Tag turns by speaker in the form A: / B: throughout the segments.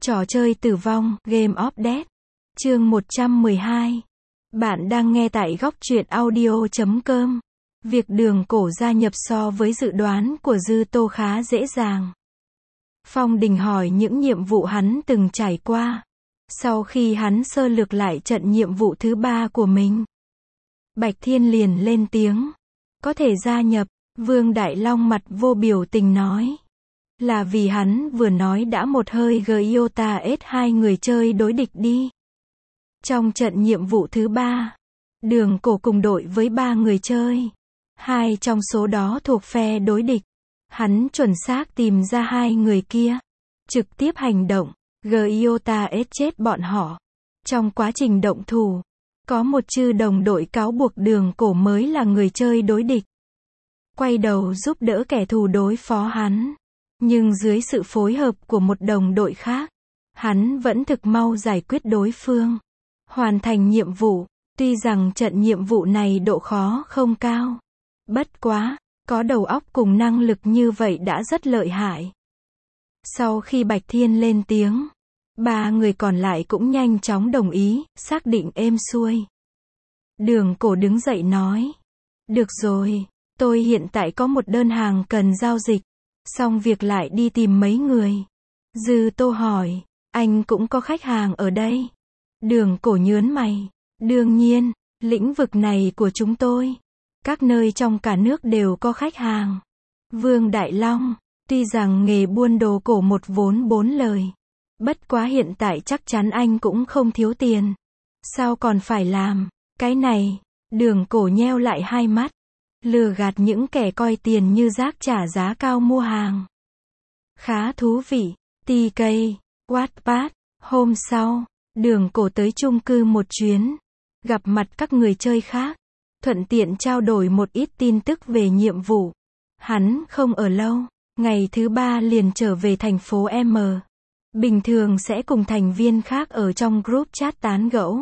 A: Trò chơi tử vong, Game of Death. Chương 112. Bạn đang nghe tại góc truyện audio.com. Việc Đường Cổ gia nhập so với dự đoán của Dư Tô khá dễ dàng. Phong Đình hỏi những nhiệm vụ hắn từng trải qua. Sau khi hắn sơ lược lại trận nhiệm vụ thứ 3 của mình, Bạch Thiên liền lên tiếng. Có thể gia nhập, Vương Đại Long mặt vô biểu tình nói. Là vì hắn vừa nói đã một hơi Giota S2 người chơi đối địch đi. Trong trận nhiệm vụ thứ 3, Đường Cổ cùng đội với 3 người chơi. 2 trong số đó thuộc phe đối địch. Hắn chuẩn xác tìm ra 2 người kia. Trực tiếp hành động, Giota S chết bọn họ. Trong quá trình động thủ, có một chư đồng đội cáo buộc Đường Cổ mới là người chơi đối địch. Quay đầu giúp đỡ kẻ thù đối phó hắn. Nhưng dưới sự phối hợp của một đồng đội khác, hắn vẫn thực mau giải quyết đối phương. Hoàn thành nhiệm vụ. Tuy rằng trận nhiệm vụ này độ khó không cao. Bất quá, có đầu óc cùng năng lực như vậy đã rất lợi hại. Sau khi Bạch Thiên lên tiếng, 3 người còn lại cũng nhanh chóng đồng ý, xác định êm xuôi. Đường Cổ đứng dậy nói. Được rồi, tôi hiện tại có một đơn hàng cần giao dịch. Xong việc lại đi tìm mấy người. Dư Tô hỏi, anh cũng có khách hàng ở đây? Đường Cổ nhớn mày. Đương nhiên, lĩnh vực này của chúng tôi. Các nơi trong cả nước đều có khách hàng. Vương Đại Long, tuy rằng nghề buôn đồ cổ một vốn 4 lời. Bất quá hiện tại chắc chắn anh cũng không thiếu tiền. Sao còn phải làm cái này? Đường Cổ nheo lại hai mắt. Lừa gạt những kẻ coi tiền như rác trả giá cao mua hàng. Khá thú vị. TK, Wattpad. Hôm sau, Đường Cổ tới chung cư một chuyến. Gặp mặt các người chơi khác. Thuận tiện trao đổi một ít tin tức về nhiệm vụ. Hắn không ở lâu. Ngày thứ 3 liền trở về thành phố M. Bình thường sẽ cùng thành viên khác ở trong group chat tán gẫu.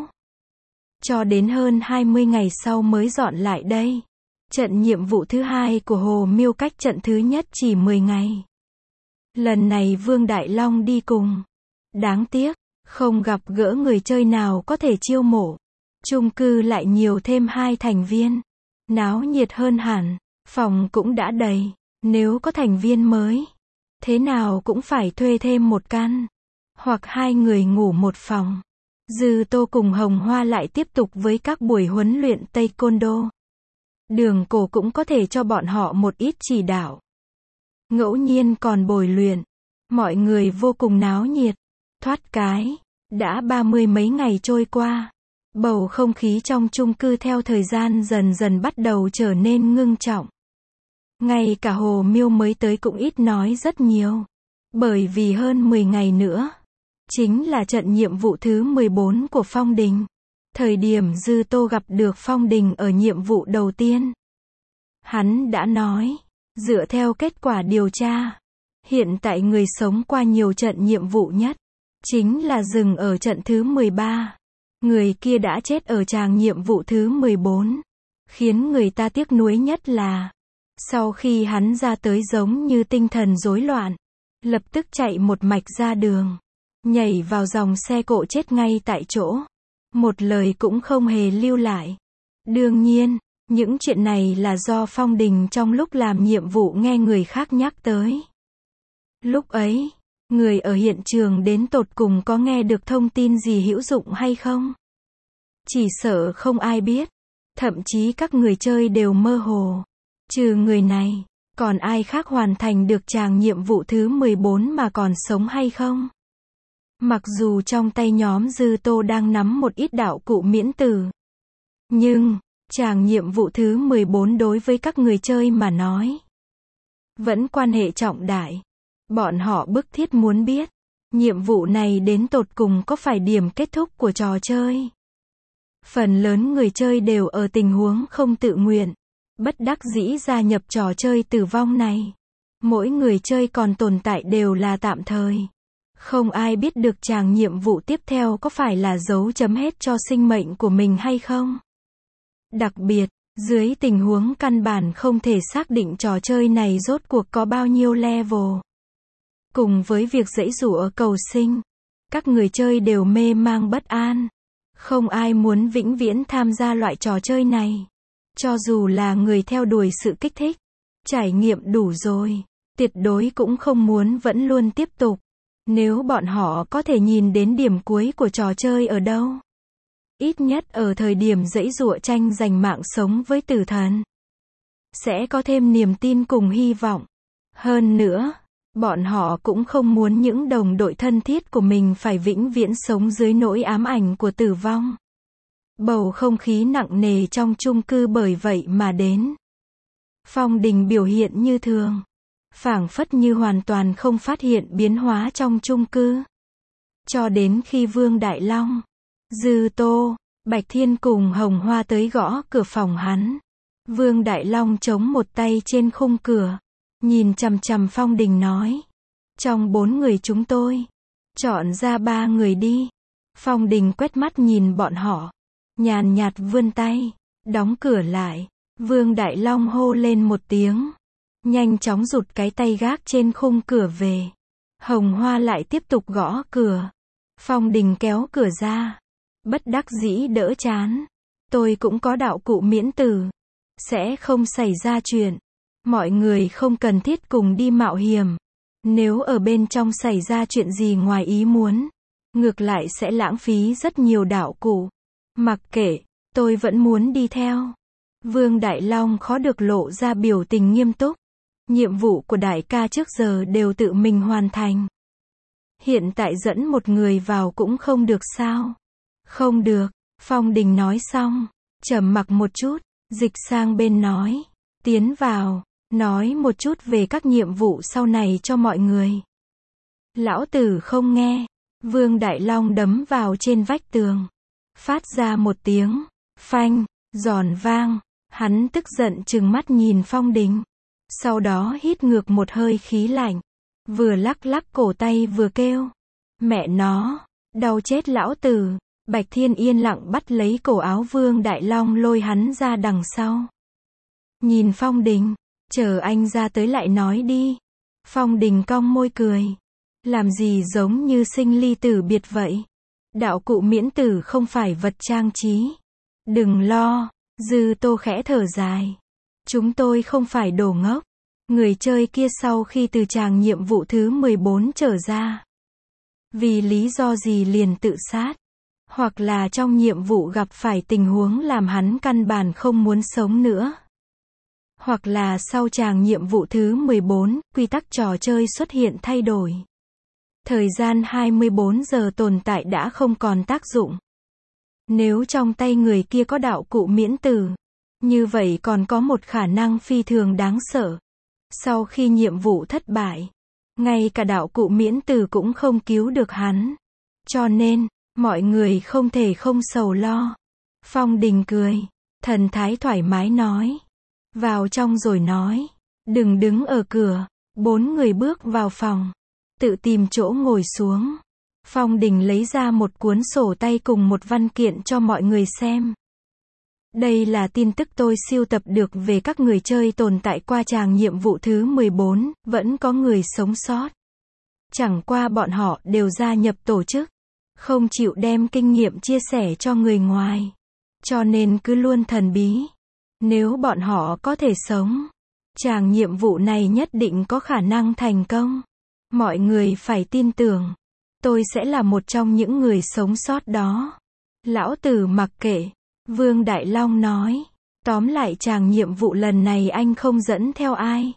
A: Cho đến hơn 20 ngày sau mới dọn lại đây. Trận nhiệm vụ thứ 2 của Hồ Miêu cách trận thứ nhất chỉ 10 ngày. Lần này Vương Đại Long đi cùng. Đáng tiếc, không gặp gỡ người chơi nào có thể chiêu mộ. Chung cư lại nhiều thêm 2 thành viên. Náo nhiệt hơn hẳn, phòng cũng đã đầy. Nếu có thành viên mới, thế nào cũng phải thuê thêm một căn. Hoặc 2 người ngủ một phòng. Dư Tô cùng Hồng Hoa lại tiếp tục với các buổi huấn luyện Taekwondo. Đường Cổ cũng có thể cho bọn họ một ít chỉ đạo. Ngẫu nhiên còn bồi luyện. Mọi người vô cùng náo nhiệt. Thoát cái, đã 30 mấy ngày trôi qua. Bầu không khí trong chung cư theo thời gian dần dần bắt đầu trở nên ngưng trọng. Ngay cả Hồ Miêu mới tới cũng ít nói rất nhiều. Bởi vì hơn 10 ngày nữa, chính là trận nhiệm vụ thứ 14 của Phong Đình. Thời điểm Dư Tô gặp được Phong Đình ở nhiệm vụ đầu tiên, hắn đã nói, dựa theo kết quả điều tra, hiện tại người sống qua nhiều trận nhiệm vụ nhất, chính là dừng ở trận thứ 13. Người kia đã chết ở tràng nhiệm vụ thứ 14. Khiến người ta tiếc nuối nhất là, sau khi hắn ra tới giống như tinh thần rối loạn, lập tức chạy một mạch ra đường, nhảy vào dòng xe cộ chết ngay tại chỗ. Một lời cũng không hề lưu lại. Đương nhiên, những chuyện này là do Phong Đình trong lúc làm nhiệm vụ nghe người khác nhắc tới. Lúc ấy, người ở hiện trường đến tột cùng có nghe được thông tin gì hữu dụng hay không? Chỉ sợ không ai biết. Thậm chí các người chơi đều mơ hồ. Trừ người này, còn ai khác hoàn thành được tràng nhiệm vụ thứ 14 mà còn sống hay không? Mặc dù trong tay nhóm Dư Tô đang nắm một ít đạo cụ miễn tử. Nhưng, tràng nhiệm vụ thứ 14 đối với các người chơi mà nói, vẫn quan hệ trọng đại. Bọn họ bức thiết muốn biết, nhiệm vụ này đến tột cùng có phải điểm kết thúc của trò chơi. Phần lớn người chơi đều ở tình huống không tự nguyện, bất đắc dĩ gia nhập trò chơi tử vong này. Mỗi người chơi còn tồn tại đều là tạm thời. Không ai biết được tràng nhiệm vụ tiếp theo có phải là dấu chấm hết cho sinh mệnh của mình hay không. Đặc biệt, dưới tình huống căn bản không thể xác định trò chơi này rốt cuộc có bao nhiêu level. Cùng với việc giãy giụa cầu sinh, Các người chơi đều mê mang bất an. Không ai muốn vĩnh viễn tham gia loại trò chơi này. Cho dù là người theo đuổi sự kích thích, trải nghiệm đủ rồi, tuyệt đối cũng không muốn vẫn luôn tiếp tục. Nếu bọn họ có thể nhìn đến điểm cuối của trò chơi ở đâu, ít nhất ở thời điểm giãy giụa tranh giành mạng sống với tử thần, sẽ có thêm niềm tin cùng hy vọng. Hơn nữa, bọn họ cũng không muốn những đồng đội thân thiết của mình phải vĩnh viễn sống dưới nỗi ám ảnh của tử vong. Bầu không khí nặng nề trong chung cư bởi vậy mà đến. Phong Đình biểu hiện như thường, phảng phất như hoàn toàn không phát hiện biến hóa trong chung cư. Cho đến khi Vương Đại Long, Dư Tô, Bạch Thiên cùng Hồng Hoa tới gõ cửa phòng hắn. Vương Đại Long chống một tay trên khung cửa, nhìn chằm chằm Phong Đình nói: trong 4 người chúng tôi, chọn ra 3 người đi. Phong Đình quét mắt nhìn bọn họ, nhàn nhạt vươn tay, đóng cửa lại. Vương Đại Long hô lên một tiếng, nhanh chóng rụt cái tay gác trên khung cửa về. Hồng Hoa lại tiếp tục gõ cửa. Phong Đình kéo cửa ra, bất đắc dĩ đỡ chán. Tôi cũng có đạo cụ miễn tử, sẽ không xảy ra chuyện. Mọi người không cần thiết cùng đi mạo hiểm. Nếu ở bên trong xảy ra chuyện gì ngoài ý muốn, ngược lại sẽ lãng phí rất nhiều đạo cụ. Mặc kệ, tôi vẫn muốn đi theo. Vương Đại Long khó được lộ ra biểu tình nghiêm túc. Nhiệm vụ của đại ca trước giờ đều tự mình hoàn thành. Hiện tại dẫn một người vào cũng không được sao? Không được, Phong Đình nói xong, trầm mặc một chút, dịch sang bên nói, tiến vào, nói một chút về các nhiệm vụ sau này cho mọi người. Lão tử không nghe. Vương Đại Long đấm vào trên vách tường, phát ra một tiếng phanh, giòn vang. Hắn tức giận trừng mắt nhìn Phong Đình, sau đó hít ngược một hơi khí lạnh, vừa lắc lắc cổ tay vừa kêu, mẹ nó, đau chết lão tử. Bạch Thiên yên lặng bắt lấy cổ áo Vương Đại Long lôi hắn ra đằng sau. Nhìn Phong Đình, chờ anh ra tới lại nói đi. Phong Đình cong môi cười, làm gì giống như sinh ly tử biệt vậy. Đạo cụ miễn tử không phải vật trang trí. Đừng lo. Dư Tô khẽ thở dài, chúng tôi không phải đồ ngốc. Người chơi kia sau khi từ tràng nhiệm vụ thứ 14 trở ra, vì lý do gì liền tự sát, hoặc là trong nhiệm vụ gặp phải tình huống làm hắn căn bản không muốn sống nữa, hoặc là sau tràng nhiệm vụ thứ 14, quy tắc trò chơi xuất hiện thay đổi. Thời gian 24 giờ tồn tại đã không còn tác dụng. Nếu trong tay người kia có đạo cụ miễn tử, như vậy còn có một khả năng phi thường đáng sợ. Sau khi nhiệm vụ thất bại, ngay cả đạo cụ miễn tử cũng không cứu được hắn. Cho nên, mọi người không thể không sầu lo. Phong Đình cười, thần thái thoải mái nói. Vào trong rồi nói, đừng đứng ở cửa. 4 người bước vào phòng, tự tìm chỗ ngồi xuống. Phong Đình lấy ra một cuốn sổ tay cùng một văn kiện cho mọi người xem. Đây là tin tức tôi sưu tập được về các người chơi tồn tại qua tràng nhiệm vụ thứ 14, vẫn có người sống sót. Chẳng qua bọn họ đều gia nhập tổ chức, không chịu đem kinh nghiệm chia sẻ cho người ngoài. Cho nên cứ luôn thần bí. Nếu bọn họ có thể sống, tràng nhiệm vụ này nhất định có khả năng thành công. Mọi người phải tin tưởng. Tôi sẽ là một trong những người sống sót đó. Lão tử mặc kệ. Vương Đại Long nói. Tóm lại tràng nhiệm vụ lần này anh không dẫn theo ai.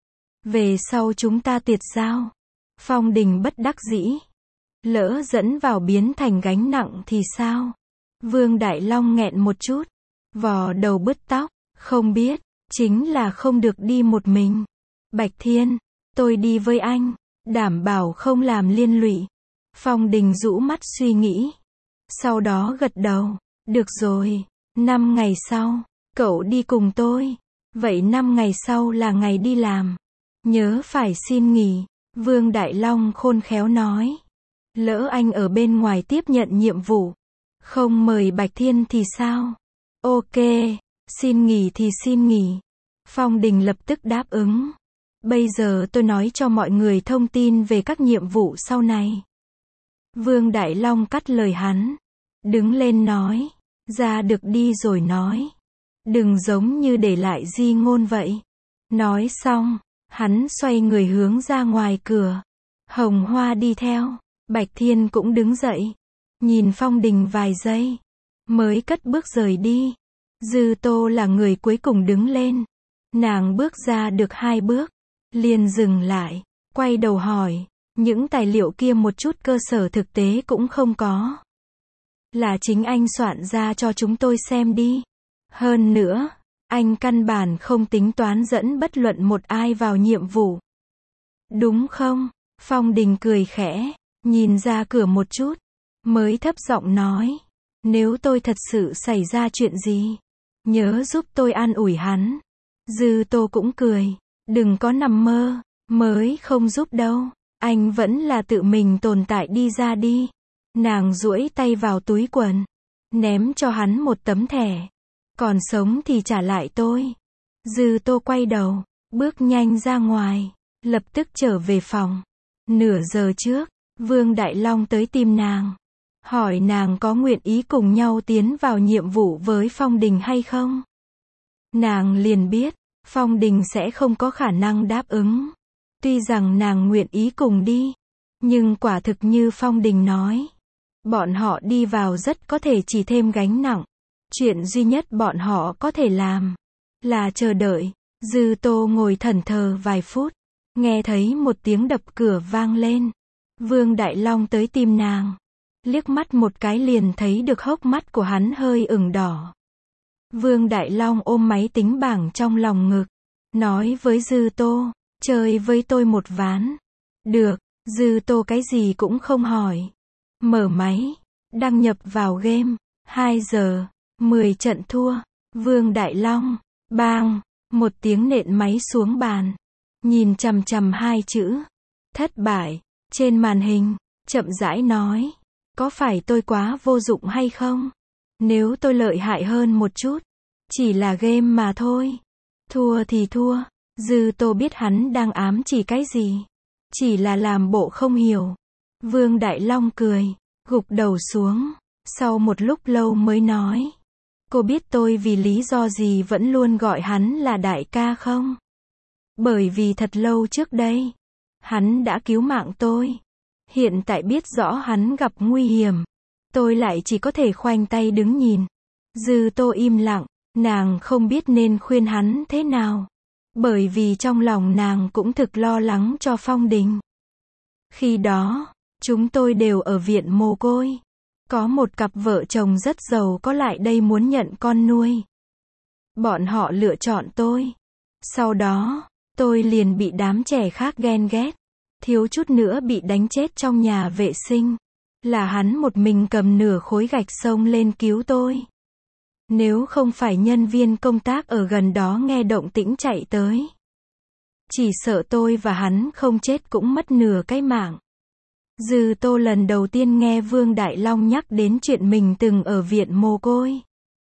A: Về sau chúng ta tuyệt giao. Phong Đình bất đắc dĩ. Lỡ dẫn vào biến thành gánh nặng thì sao? Vương Đại Long nghẹn một chút, vò đầu bứt tóc. Không biết, chính là không được đi một mình. Bạch Thiên, tôi đi với anh, đảm bảo không làm liên lụy. Phong Đình rũ mắt suy nghĩ, sau đó gật đầu. Được rồi, 5 ngày sau, cậu đi cùng tôi. Vậy 5 ngày sau là ngày đi làm. Nhớ phải xin nghỉ. Vương Đại Long khôn khéo nói. Lỡ anh ở bên ngoài tiếp nhận nhiệm vụ, không mời Bạch Thiên thì sao? Ok, xin nghỉ thì xin nghỉ. Phong Đình lập tức đáp ứng. Bây giờ tôi nói cho mọi người thông tin về các nhiệm vụ sau này. Vương Đại Long cắt lời hắn. Đứng lên nói. Ra được đi rồi nói. Đừng giống như để lại di ngôn vậy. Nói xong, hắn xoay người hướng ra ngoài cửa. Hồng Hoa đi theo. Bạch Thiên cũng đứng dậy. Nhìn Phong Đình vài giây. Mới cất bước rời đi. Dư Tô là người cuối cùng đứng lên. Nàng bước ra được 2 bước. Liền dừng lại. Quay đầu hỏi. Những tài liệu kia một chút cơ sở thực tế cũng không có. Là chính anh soạn ra cho chúng tôi xem đi. Hơn nữa, anh căn bản không tính toán dẫn bất luận một ai vào nhiệm vụ. Đúng không? Phong Đình cười khẽ, nhìn ra cửa một chút, mới thấp giọng nói. Nếu tôi thật sự xảy ra chuyện gì, nhớ giúp tôi an ủi hắn. Dư Tô cũng cười. Đừng có nằm mơ, mới không giúp đâu. Anh vẫn là tự mình tồn tại đi ra đi. Nàng duỗi tay vào túi quần, ném cho hắn một tấm thẻ. Còn sống thì trả lại tôi. Dư Tô quay đầu, bước nhanh ra ngoài, lập tức trở về phòng. Nửa giờ trước, Vương Đại Long tới tìm nàng. Hỏi nàng có nguyện ý cùng nhau tiến vào nhiệm vụ với Phong Đình hay không. Nàng liền biết, Phong Đình sẽ không có khả năng đáp ứng. Tuy rằng nàng nguyện ý cùng đi, nhưng quả thực như Phong Đình nói. Bọn họ đi vào rất có thể chỉ thêm gánh nặng. Chuyện duy nhất bọn họ có thể làm là chờ đợi. Dư Tô ngồi thẫn thờ vài phút, nghe thấy một tiếng đập cửa vang lên. Vương Đại Long tới tìm nàng. Liếc mắt một cái liền thấy được hốc mắt của hắn hơi ửng đỏ. Vương Đại Long ôm máy tính bảng trong lòng ngực, nói với Dư Tô, chơi với tôi một ván. Được. Dư Tô cái gì cũng không hỏi. Mở máy, đăng nhập vào game. 2 giờ, 10 trận thua. Vương Đại Long, bang, một tiếng nện máy xuống bàn. Nhìn chằm chằm 2 chữ, thất bại, trên màn hình, chậm rãi nói. Có phải tôi quá vô dụng hay không? Nếu tôi lợi hại hơn một chút, chỉ là game mà thôi. Thua thì thua. Dư Tô biết hắn đang ám chỉ cái gì. Chỉ là làm bộ không hiểu. Vương Đại Long cười, gục đầu xuống. Sau một lúc lâu mới nói. Cô biết tôi vì lý do gì vẫn luôn gọi hắn là đại ca không? Bởi vì thật lâu trước đây, hắn đã cứu mạng tôi. Hiện tại biết rõ hắn gặp nguy hiểm, tôi lại chỉ có thể khoanh tay đứng nhìn. Dư Tô im lặng, nàng không biết nên khuyên hắn thế nào. Bởi vì trong lòng nàng cũng thực lo lắng cho Phong Đình. Khi đó, chúng tôi đều ở viện mồ côi. Có một cặp vợ chồng rất giàu có lại đây muốn nhận con nuôi. Bọn họ lựa chọn tôi. Sau đó, tôi liền bị đám trẻ khác ghen ghét. Thiếu chút nữa bị đánh chết trong nhà vệ sinh. Là hắn một mình cầm nửa khối gạch xông lên cứu tôi. Nếu không phải nhân viên công tác ở gần đó nghe động tĩnh chạy tới, chỉ sợ tôi và hắn không chết cũng mất nửa cái mạng. Dư Tô lần đầu tiên nghe Vương Đại Long nhắc đến chuyện mình từng ở viện mồ côi.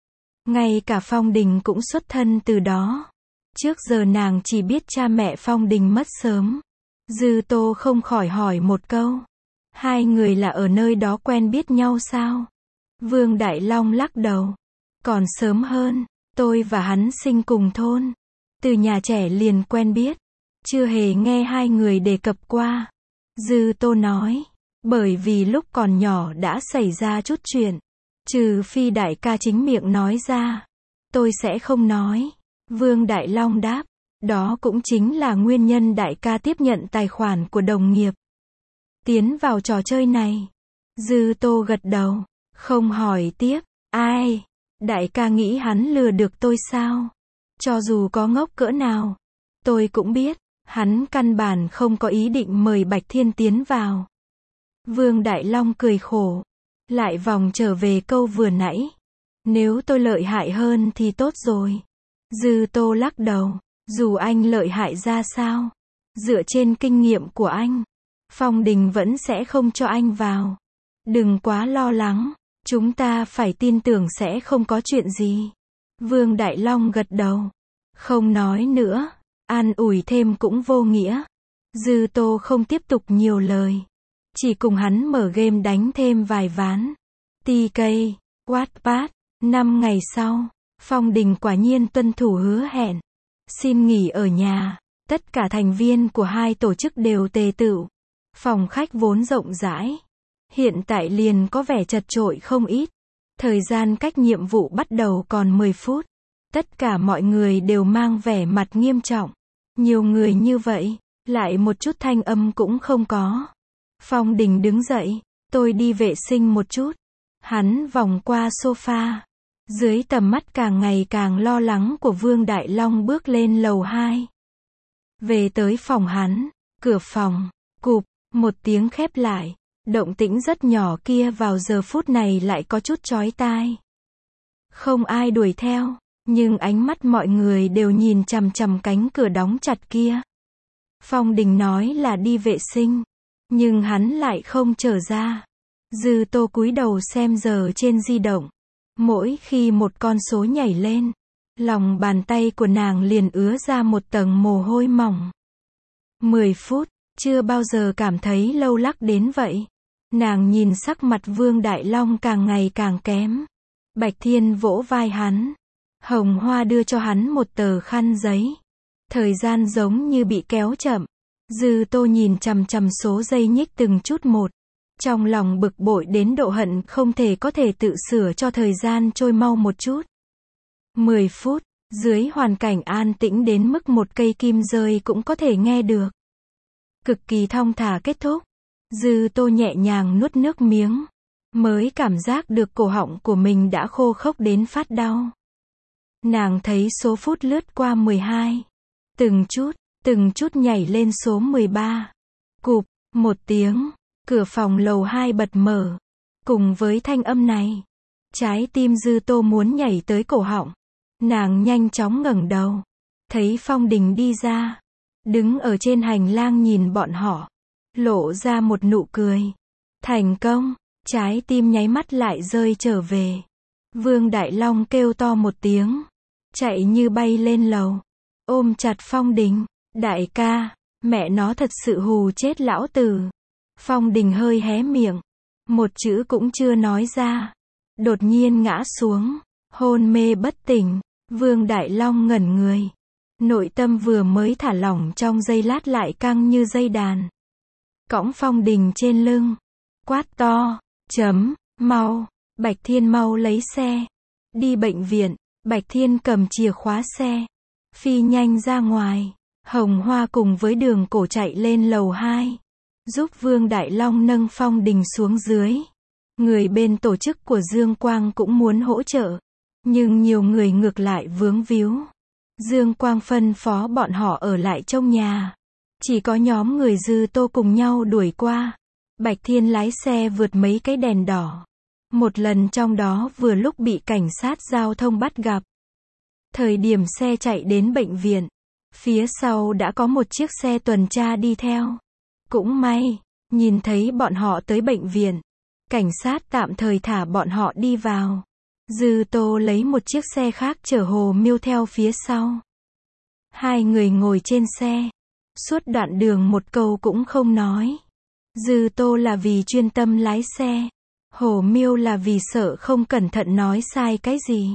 A: Ngay cả Phong Đình cũng xuất thân từ đó. Trước giờ nàng chỉ biết cha mẹ Phong Đình mất sớm. Dư Tô không khỏi hỏi một câu. 2 người là ở nơi đó quen biết nhau sao? Vương Đại Long lắc đầu. Còn sớm hơn, tôi và hắn sinh cùng thôn. Từ nhà trẻ liền quen biết. Chưa hề nghe 2 người đề cập qua. Dư Tô nói. Bởi vì lúc còn nhỏ đã xảy ra chút chuyện. Trừ phi đại ca chính miệng nói ra, tôi sẽ không nói. Vương Đại Long đáp. Đó cũng chính là nguyên nhân đại ca tiếp nhận tài khoản của đồng nghiệp. Tiến vào trò chơi này. Dư Tô gật đầu. Không hỏi tiếp. Ai? Đại ca nghĩ hắn lừa được tôi sao? Cho dù có ngốc cỡ nào, tôi cũng biết, hắn căn bản không có ý định mời Bạch Thiên tiến vào. Vương Đại Long cười khổ, lại vòng trở về câu vừa nãy. Nếu tôi lợi hại hơn thì tốt rồi. Dư Tô lắc đầu, dù anh lợi hại ra sao, dựa trên kinh nghiệm của anh, Phong Đình vẫn sẽ không cho anh vào. Đừng quá lo lắng. Chúng ta phải tin tưởng sẽ không có chuyện gì. Vương Đại Long gật đầu. Không nói nữa. An ủi thêm cũng vô nghĩa. Dư Tô không tiếp tục nhiều lời. Chỉ cùng hắn mở game đánh thêm vài ván. TK, Wattpad. 5 ngày sau, Phong Đình quả nhiên tuân thủ hứa hẹn. Xin nghỉ ở nhà. Tất cả thành viên của hai tổ chức đều tề tựu. Phòng khách vốn rộng rãi. Hiện tại liền có vẻ chật chội không ít. Thời gian cách nhiệm vụ bắt đầu còn 10 phút. Tất cả mọi người đều mang vẻ mặt nghiêm trọng. Nhiều người như vậy, lại một chút thanh âm cũng không có. Phong Đình đứng dậy, tôi đi vệ sinh một chút. Hắn vòng qua sofa. Dưới tầm mắt càng ngày càng lo lắng của Vương Đại Long bước lên lầu 2. Về tới phòng hắn, cửa phòng, cụp, một tiếng khép lại. Động tĩnh rất nhỏ kia vào giờ phút này lại có chút chói tai. Không ai đuổi theo, nhưng ánh mắt mọi người đều nhìn chằm chằm cánh cửa đóng chặt kia. Phong Đình nói là đi vệ sinh, nhưng hắn lại không trở ra. Dư Tô cúi đầu xem giờ trên di động. Mỗi khi một con số nhảy lên, lòng bàn tay của nàng liền ứa ra một tầng mồ hôi mỏng. 10 phút, chưa bao giờ cảm thấy lâu lắc đến vậy. Nàng nhìn sắc mặt Vương Đại Long càng ngày càng kém. Bạch Thiên vỗ vai hắn. Hồng Hoa đưa cho hắn một tờ khăn giấy. Thời gian giống như bị kéo chậm. Dư Tô nhìn chằm chằm số giây nhích từng chút một. Trong lòng bực bội đến độ hận không thể có thể tự sửa cho thời gian trôi mau một chút. 10 phút, dưới hoàn cảnh an tĩnh đến mức một cây kim rơi cũng có thể nghe được. Cực kỳ thong thả kết thúc. Dư Tô nhẹ nhàng nuốt nước miếng. Mới cảm giác được cổ họng của mình đã khô khốc đến phát đau. Nàng thấy số phút lướt qua 12. Từng chút nhảy lên số 13. Cụp, một tiếng. Cửa phòng lầu 2 bật mở. Cùng với thanh âm này, trái tim Dư Tô muốn nhảy tới cổ họng. Nàng nhanh chóng ngẩng đầu. Thấy Phong Đình đi ra. Đứng ở trên hành lang nhìn bọn họ. Lộ ra một nụ cười. Thành công. Trái tim nháy mắt lại rơi trở về. Vương Đại Long kêu to một tiếng. Chạy như bay lên lầu. Ôm chặt Phong Đình. Đại ca, mẹ nó thật sự hù chết lão tử. Phong Đình hơi hé miệng. Một chữ cũng chưa nói ra. Đột nhiên ngã xuống. Hôn mê bất tỉnh. Vương Đại Long ngẩn người. Nội tâm vừa mới thả lỏng trong giây lát lại căng như dây đàn. Cõng Phong Đình trên lưng. Quát to. Mau. Bạch Thiên mau lấy xe. Đi bệnh viện. Bạch Thiên cầm chìa khóa xe. Phi nhanh ra ngoài. Hồng Hoa cùng với Đường Cổ chạy lên lầu 2. Giúp Vương Đại Long nâng Phong Đình xuống dưới. Người bên tổ chức của Dương Quang cũng muốn hỗ trợ. Nhưng nhiều người ngược lại vướng víu. Dương Quang phân phó bọn họ ở lại trong nhà. Chỉ có nhóm người Dư Tô cùng nhau đuổi qua. Bạch Thiên lái xe vượt mấy cái đèn đỏ. Một lần trong đó vừa lúc bị cảnh sát giao thông bắt gặp. Thời điểm xe chạy đến bệnh viện, phía sau đã có một chiếc xe tuần tra đi theo. Cũng may, nhìn thấy bọn họ tới bệnh viện, cảnh sát tạm thời thả bọn họ đi vào. Dư Tô lấy một chiếc xe khác chở Hồ Miêu theo phía sau. Hai người ngồi trên xe, suốt đoạn đường một câu cũng không nói. Dư Tô là vì chuyên tâm lái xe, Hồ Miêu là vì sợ không cẩn thận nói sai cái gì.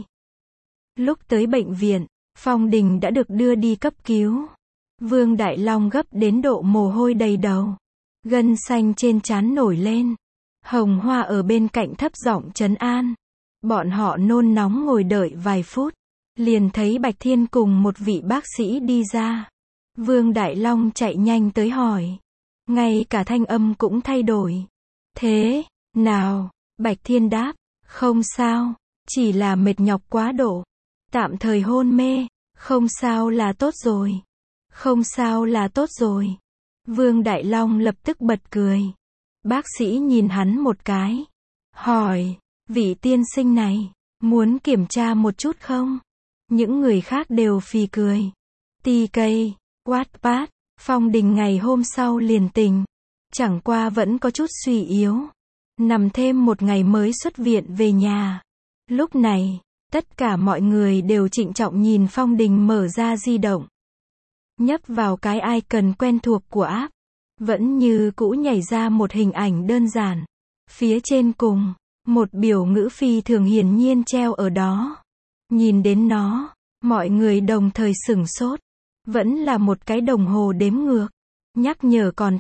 A: Lúc tới bệnh viện, Phong Đình đã được đưa đi cấp cứu. Vương Đại Long gấp đến độ mồ hôi đầy đầu. Gân xanh trên trán nổi lên. Hồng Hoa ở bên cạnh thấp giọng trấn an. Bọn họ nôn nóng ngồi đợi vài phút. Liền thấy Bạch Thiên cùng một vị bác sĩ đi ra. Vương Đại Long chạy nhanh tới hỏi. Ngay cả thanh âm cũng thay đổi. Thế nào? Bạch Thiên đáp. Không sao. Chỉ là mệt nhọc quá độ. Tạm thời hôn mê. Không sao là tốt rồi. Không sao là tốt rồi. Vương Đại Long lập tức bật cười. Bác sĩ nhìn hắn một cái. Hỏi. Vị tiên sinh này, muốn kiểm tra một chút không? Những người khác đều phì cười. TK, Wattpad, Phong Đình ngày hôm sau liền tỉnh. Chẳng qua vẫn có chút suy yếu. Nằm thêm một ngày mới xuất viện về nhà. Lúc này, tất cả mọi người đều trịnh trọng nhìn Phong Đình mở ra di động. Nhấp vào cái icon quen thuộc của app. vẫn như cũ nhảy ra một hình ảnh đơn giản. Phía trên cùng, một biểu ngữ phi thường hiển nhiên treo ở đó. Nhìn đến nó, mọi người đồng thời sửng sốt. Vẫn là một cái đồng hồ đếm ngược. Nhắc nhở còn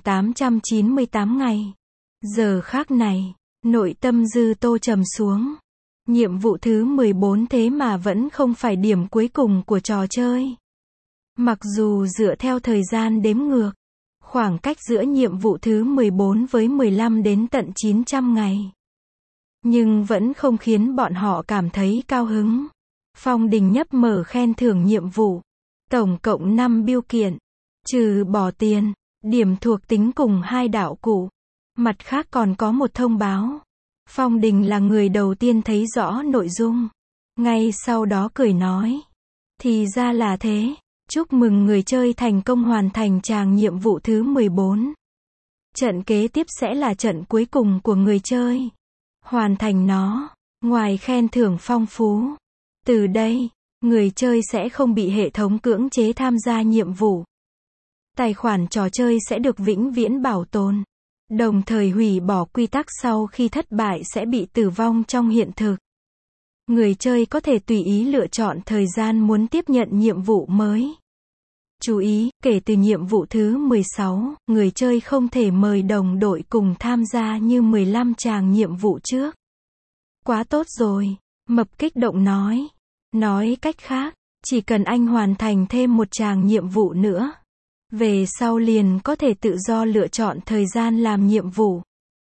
A: 898 ngày. Giờ khác này, nội tâm Dư Tô trầm xuống. Nhiệm vụ thứ 14 thế mà vẫn không phải điểm cuối cùng của trò chơi. Mặc dù dựa theo thời gian đếm ngược, khoảng cách giữa nhiệm vụ thứ 14 với 15 đến tận 900 ngày. Nhưng vẫn không khiến bọn họ cảm thấy cao hứng. Phong Đình nhấp mở khen thưởng nhiệm vụ. Tổng cộng 5 bưu kiện. Trừ bỏ tiền, điểm thuộc tính cùng 2 đạo cụ. Mặt khác còn có một thông báo. Phong Đình là người đầu tiên thấy rõ nội dung. Ngay sau đó cười nói. Thì ra là thế. Chúc mừng người chơi thành công hoàn thành tràng nhiệm vụ thứ 14. Trận kế tiếp sẽ là trận cuối cùng của người chơi. Hoàn thành nó, ngoài khen thưởng phong phú. Từ đây, người chơi sẽ không bị hệ thống cưỡng chế tham gia nhiệm vụ. Tài khoản trò chơi sẽ được vĩnh viễn bảo tồn. Đồng thời hủy bỏ quy tắc sau khi thất bại sẽ bị tử vong trong hiện thực. Người chơi có thể tùy ý lựa chọn thời gian muốn tiếp nhận nhiệm vụ mới. Chú ý, kể từ nhiệm vụ thứ 16, người chơi không thể mời đồng đội cùng tham gia như 15 tràng nhiệm vụ trước. Quá tốt rồi, Mập kích động nói. Nói cách khác, chỉ cần anh hoàn thành thêm một tràng nhiệm vụ nữa. Về sau liền có thể tự do lựa chọn thời gian làm nhiệm vụ.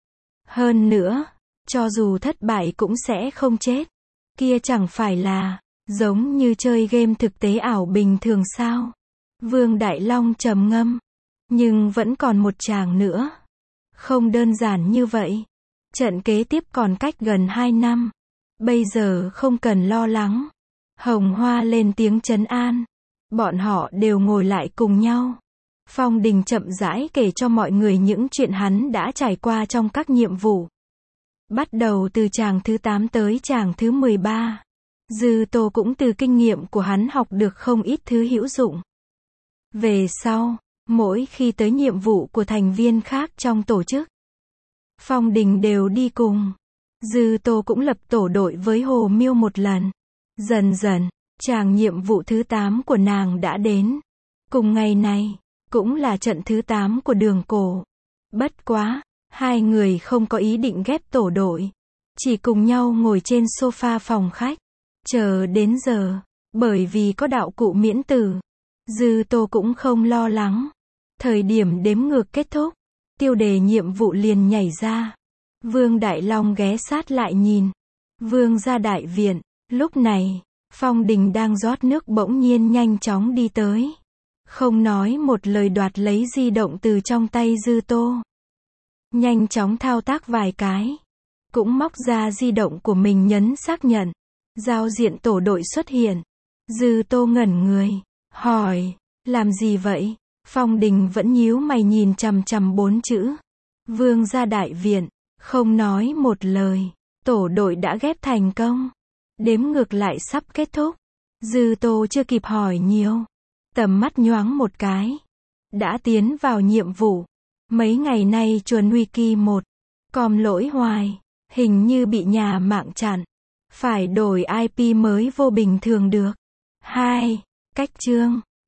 A: Hơn nữa, cho dù thất bại cũng sẽ không chết. Kia chẳng phải là, giống như chơi game thực tế ảo bình thường sao? Vương Đại Long trầm ngâm. Nhưng vẫn còn một tràng nữa. Không đơn giản như vậy. Trận kế tiếp còn cách gần 2 năm. Bây giờ không cần lo lắng. Hồng Hoa lên tiếng trấn an. Bọn họ đều ngồi lại cùng nhau. Phong Đình chậm rãi kể cho mọi người những chuyện hắn đã trải qua trong các nhiệm vụ. Bắt đầu từ tràng thứ 8 tới tràng thứ 13. Dư Tô cũng từ kinh nghiệm của hắn học được không ít thứ hữu dụng. Về sau, mỗi khi tới nhiệm vụ của thành viên khác trong tổ chức, Phong Đình đều đi cùng. Dư Tô cũng lập tổ đội với Hồ Miêu một lần. Dần dần, tràng nhiệm vụ thứ 8 của nàng đã đến. Cùng ngày này, cũng là trận thứ 8 của Đường Cổ. Bất quá, hai người không có ý định ghép tổ đội. Chỉ cùng nhau ngồi trên sofa phòng khách. Chờ đến giờ, bởi vì có đạo cụ miễn tử. Dư Tô cũng không lo lắng. Thời điểm đếm ngược kết thúc, tiêu đề nhiệm vụ liền nhảy ra. Vương Đại Long ghé sát lại nhìn. Vương gia đại viện. Lúc này, Phong Đình đang rót nước bỗng nhiên nhanh chóng đi tới. Không nói một lời đoạt lấy di động từ trong tay Dư Tô. Nhanh chóng thao tác vài cái. Cũng móc ra di động của mình nhấn xác nhận. Giao diện tổ đội xuất hiện. Dư Tô ngẩn người. Hỏi, làm gì vậy? Phong Đình vẫn nhíu mày nhìn chằm chằm 4 chữ. Vương gia đại viện. Không nói một lời. Tổ đội đã ghép thành công. Đếm ngược lại sắp kết thúc. Dư Tô chưa kịp hỏi nhiều. Tầm mắt nhoáng một cái. Đã tiến vào nhiệm vụ. Mấy ngày nay chuồn wiki 1. Com lỗi hoài. Hình như bị nhà mạng chặn. Phải đổi IP mới vô bình thường được. 2. Cách chương.